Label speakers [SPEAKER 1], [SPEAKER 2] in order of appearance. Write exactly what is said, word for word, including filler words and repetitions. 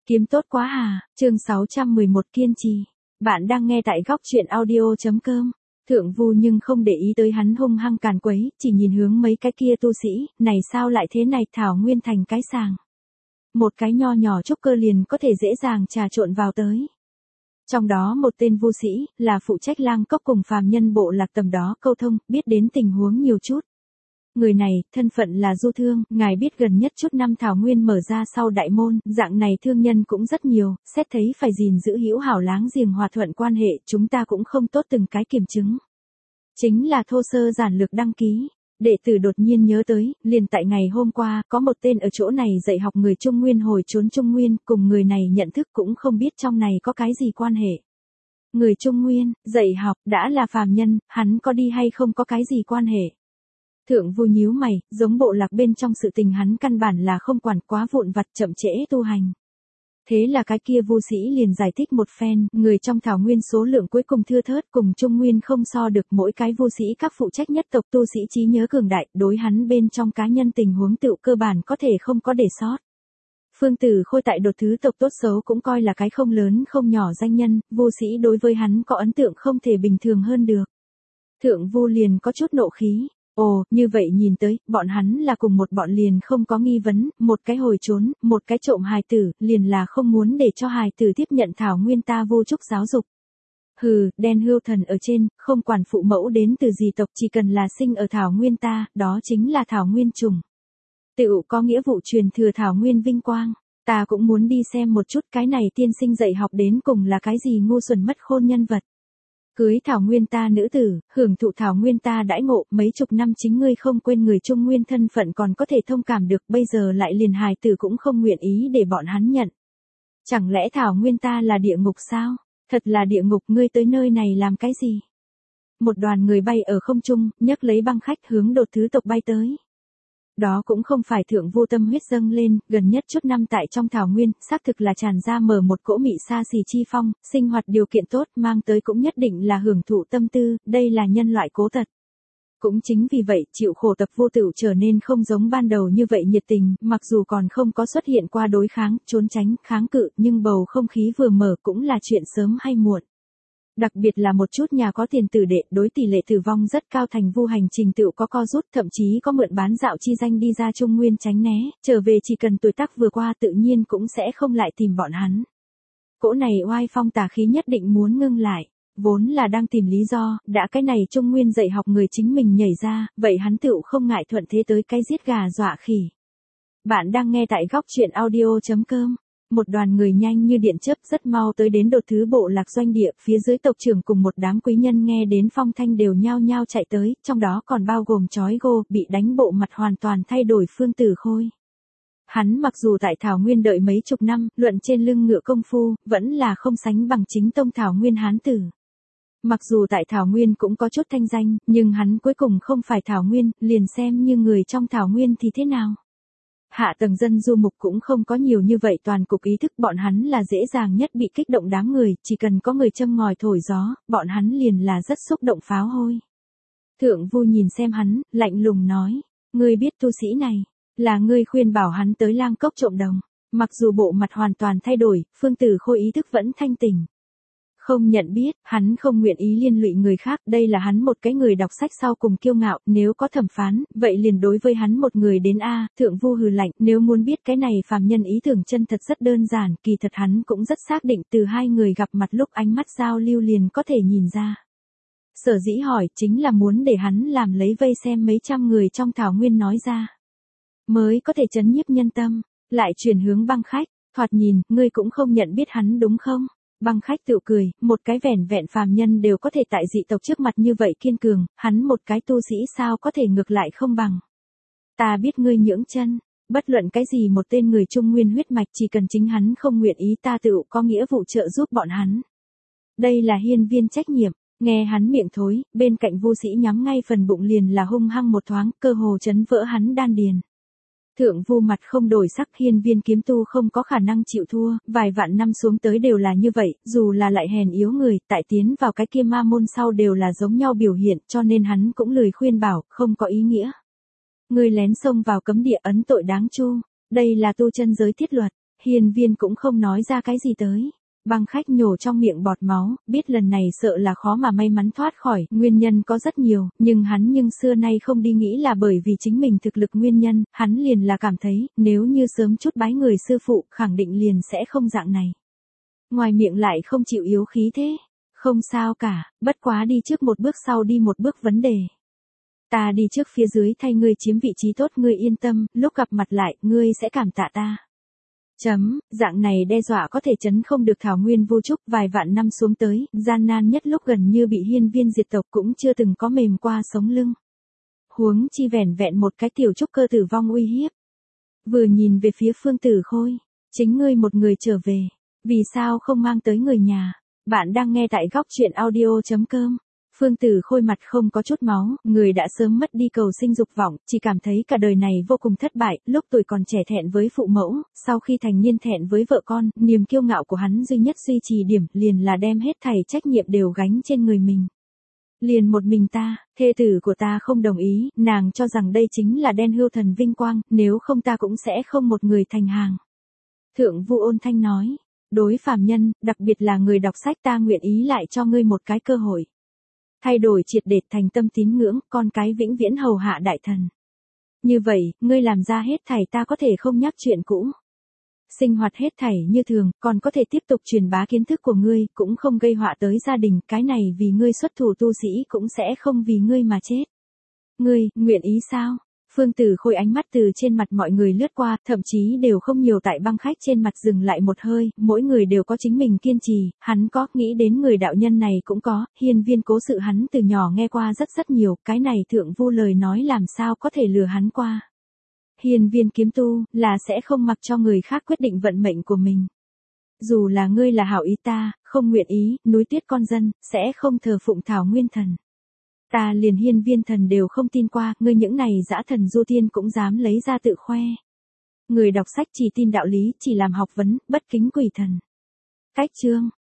[SPEAKER 1] Kiếm tốt quá à, chương sáu trăm mười một kiên trì. Bạn đang nghe tại góc chuyện audio chấm com. Thượng Vu nhưng không để ý tới hắn hung hăng càn quấy, chỉ nhìn hướng mấy cái kia tu sĩ, này sao lại thế này, thảo nguyên thành cái sàng. Một cái nho nhỏ trúc cơ liền có thể dễ dàng trà trộn vào tới. Trong đó một tên vu sĩ, là phụ trách lang cốc cùng phàm nhân bộ lạc tầm đó câu thông, biết đến tình huống nhiều chút. Người này, thân phận là du thương, ngài biết gần nhất chút năm thảo nguyên mở ra sau đại môn, dạng này thương nhân cũng rất nhiều, xét thấy phải gìn giữ hữu hảo láng giềng hòa thuận quan hệ, chúng ta cũng không tốt từng cái kiểm chứng. Chính là thô sơ giản lược đăng ký. Đệ tử đột nhiên nhớ tới, liền tại ngày hôm qua, có một tên ở chỗ này dạy học người Trung Nguyên hồi trốn Trung Nguyên, cùng người này nhận thức cũng không biết trong này có cái gì quan hệ. Người Trung Nguyên, dạy học, đã là phàm nhân, hắn có đi hay không có cái gì quan hệ. Thượng Vu nhíu mày, giống bộ lạc bên trong sự tình hắn căn bản là không quản, quá vụn vặt chậm trễ tu hành. Thế là cái kia vu sĩ liền giải thích một phen, người trong thảo nguyên số lượng cuối cùng thưa thớt, cùng Trung Nguyên không so được, mỗi cái vu sĩ các phụ trách nhất tộc tu sĩ trí nhớ cường đại, đối hắn bên trong cá nhân tình huống tựu cơ bản có thể không có để sót. Phương Tử Khôi tại đột thứ tộc tốt xấu cũng coi là cái không lớn không nhỏ danh nhân, vu sĩ đối với hắn có ấn tượng không thể bình thường hơn được. Thượng Vu liền có chút nộ khí. Ồ, như vậy nhìn tới, bọn hắn là cùng một bọn liền không có nghi vấn, một cái hồi trốn, một cái trộm hài tử, liền là không muốn để cho hài tử tiếp nhận thảo nguyên ta vô trúc giáo dục. Hừ, đen hưu thần ở trên, không quản phụ mẫu đến từ gì tộc, chỉ cần là sinh ở thảo nguyên ta, đó chính là thảo nguyên trùng. Tựu có nghĩa vụ truyền thừa thảo nguyên vinh quang, ta cũng muốn đi xem một chút cái này tiên sinh dạy học đến cùng là cái gì ngu xuẩn mất khôn nhân vật. Cưới thảo nguyên ta nữ tử, hưởng thụ thảo nguyên ta đãi ngộ, mấy chục năm chính ngươi không quên người Trung Nguyên thân phận còn có thể thông cảm được, bây giờ lại liền hài tử cũng không nguyện ý để bọn hắn nhận. Chẳng lẽ thảo nguyên ta là địa ngục sao? Thật là địa ngục, ngươi tới nơi này làm cái gì? Một đoàn người bay ở không trung, nhấc lấy băng khách hướng đột thứ tộc bay tới. Đó cũng không phải Thượng Vu tâm huyết dâng lên, gần nhất chút năm tại trong thảo nguyên, xác thực là tràn ra mở một cỗ mị xa xỉ chi phong, sinh hoạt điều kiện tốt, mang tới cũng nhất định là hưởng thụ tâm tư, đây là nhân loại cố tật. Cũng chính vì vậy, chịu khổ tập vô tửu trở nên không giống ban đầu như vậy nhiệt tình, mặc dù còn không có xuất hiện qua đối kháng, trốn tránh, kháng cự, nhưng bầu không khí vừa mở cũng là chuyện sớm hay muộn. Đặc biệt là một chút nhà có tiền tử đệ, đối tỷ lệ tử vong rất cao, thành vu hành trình tựu có co rút, thậm chí có mượn bán dạo chi danh đi ra Trung Nguyên tránh né, trở về chỉ cần tuổi tác vừa qua tự nhiên cũng sẽ không lại tìm bọn hắn. Cỗ này oai phong tà khí nhất định muốn ngưng lại, vốn là đang tìm lý do, đã cái này Trung Nguyên dạy học người chính mình nhảy ra, vậy hắn tựu không ngại thuận thế tới cái giết gà dọa khỉ. Bạn đang nghe tại góc chuyện audio chấm com. Một đoàn người nhanh như điện chớp rất mau tới đến đột thứ bộ lạc doanh địa, phía dưới tộc trưởng cùng một đám quý nhân nghe đến phong thanh đều nhao nhao chạy tới, trong đó còn bao gồm chói gô, bị đánh bộ mặt hoàn toàn thay đổi Phương Tử Khôi. Hắn mặc dù tại thảo nguyên đợi mấy chục năm, luận trên lưng ngựa công phu, vẫn là không sánh bằng chính tông thảo nguyên hán tử. Mặc dù tại thảo nguyên cũng có chút thanh danh, nhưng hắn cuối cùng không phải thảo nguyên, liền xem như người trong thảo nguyên thì thế nào. Hạ tầng dân du mục cũng không có nhiều như vậy, toàn cục ý thức bọn hắn là dễ dàng nhất bị kích động đám người, chỉ cần có người châm ngòi thổi gió, bọn hắn liền là rất xúc động pháo hôi. Thượng Vu nhìn xem hắn, lạnh lùng nói, ngươi biết tu sĩ này, là ngươi khuyên bảo hắn tới lang cốc trộm đồng. Mặc dù bộ mặt hoàn toàn thay đổi, Phương Tử Khôi ý thức vẫn thanh tỉnh. Không nhận biết, hắn không nguyện ý liên lụy người khác, đây là hắn một cái người đọc sách sau cùng kiêu ngạo, nếu có thẩm phán, vậy liền đối với hắn một người đến a. Thượng Vu hừ lạnh, nếu muốn biết cái này phàm nhân ý tưởng chân thật rất đơn giản, kỳ thật hắn cũng rất xác định, từ hai người gặp mặt lúc ánh mắt giao lưu liền có thể nhìn ra. Sở dĩ hỏi, chính là muốn để hắn làm lấy vây xem mấy trăm người trong thảo nguyên nói ra. Mới có thể chấn nhiếp nhân tâm, lại chuyển hướng băng khách, thoạt nhìn, ngươi cũng không nhận biết hắn đúng không? Băng khách tự cười, một cái vẻn vẹn phàm nhân đều có thể tại dị tộc trước mặt như vậy kiên cường, hắn một cái tu sĩ sao có thể ngược lại không bằng. Ta biết ngươi nhưỡng chân, bất luận cái gì một tên người Trung Nguyên huyết mạch, chỉ cần chính hắn không nguyện ý ta tự có nghĩa vụ trợ giúp bọn hắn. Đây là hiên viên trách nhiệm, nghe hắn miệng thối, bên cạnh vu sĩ nhắm ngay phần bụng liền là hung hăng một thoáng, cơ hồ chấn vỡ hắn đan điền. Thượng Vu mặt không đổi sắc, hiên viên kiếm tu không có khả năng chịu thua, vài vạn năm xuống tới đều là như vậy, dù là lại hèn yếu người, tại tiến vào cái kia ma môn sau đều là giống nhau biểu hiện, cho nên hắn cũng lười khuyên bảo, không có ý nghĩa. Người lén xông vào cấm địa ấn tội đáng chu, đây là tu chân giới thiết luật, Hiên Viên cũng không nói ra cái gì tới. Băng khách nhổ trong miệng bọt máu, biết lần này sợ là khó mà may mắn thoát khỏi, nguyên nhân có rất nhiều, nhưng hắn nhưng xưa nay không đi nghĩ là bởi vì chính mình thực lực nguyên nhân, hắn liền là cảm thấy, nếu như sớm chút bái người sư phụ, khẳng định liền sẽ không dạng này. Ngoài miệng lại không chịu yếu khí thế, không sao cả, bất quá đi trước một bước sau đi một bước vấn đề. Ta đi trước phía dưới thay ngươi chiếm vị trí tốt, ngươi yên tâm, lúc gặp mặt lại, ngươi sẽ cảm tạ ta. Chấm, dạng này đe dọa có thể chấn không được Thảo Nguyên Vu Trúc, vài vạn năm xuống tới, gian nan nhất lúc gần như bị Hiên Viên diệt tộc cũng chưa từng có mềm qua sống lưng. Huống chi vẻn vẹn một cái tiểu trúc cơ tử vong uy hiếp. Vừa nhìn về phía Phương Tử Khôi, chính ngươi một người trở về, vì sao không mang tới người nhà? Bạn đang nghe tại góc truyện audio chấm com. Phương Tử Khôi mặt không có chút máu, người đã sớm mất đi cầu sinh dục vọng, chỉ cảm thấy cả đời này vô cùng thất bại, lúc tuổi còn trẻ thẹn với phụ mẫu, sau khi thành niên thẹn với vợ con, niềm kiêu ngạo của hắn duy nhất duy trì điểm liền là đem hết thảy trách nhiệm đều gánh trên người mình. Liền một mình ta, thê tử của ta không đồng ý, nàng cho rằng đây chính là đen hưu thần vinh quang, nếu không ta cũng sẽ không một người thành hàng. Thượng Vu ôn thanh nói, đối phàm nhân, đặc biệt là người đọc sách ta nguyện ý lại cho ngươi một cái cơ hội. Thay đổi triệt để thành tâm tín ngưỡng, con cái vĩnh viễn hầu hạ đại thần. Như vậy, ngươi làm ra hết thảy ta có thể không nhắc chuyện cũ. Sinh hoạt hết thảy như thường, còn có thể tiếp tục truyền bá kiến thức của ngươi, cũng không gây họa tới gia đình, cái này vì ngươi xuất thủ tu sĩ cũng sẽ không vì ngươi mà chết. Ngươi, nguyện ý sao? Phương Tử Khôi ánh mắt từ trên mặt mọi người lướt qua, thậm chí đều không nhiều tại băng khách trên mặt dừng lại một hơi, mỗi người đều có chính mình kiên trì, hắn có, nghĩ đến người đạo nhân này cũng có, Hiên Viên cố sự hắn từ nhỏ nghe qua rất rất nhiều, cái này Thượng Vu lời nói làm sao có thể lừa hắn qua. Hiên Viên kiếm tu, là sẽ không mặc cho người khác quyết định vận mệnh của mình. Dù là ngươi là hảo ý ta, không nguyện ý, núi tuyết con dân, sẽ không thờ phụng Thảo Nguyên thần. Ta liền Hiên Viên thần đều không tin qua, ngươi những này dã thần du tiên cũng dám lấy ra tự khoe. Người đọc sách chỉ tin đạo lý, chỉ làm học vấn, bất kính quỷ thần. Cách chương,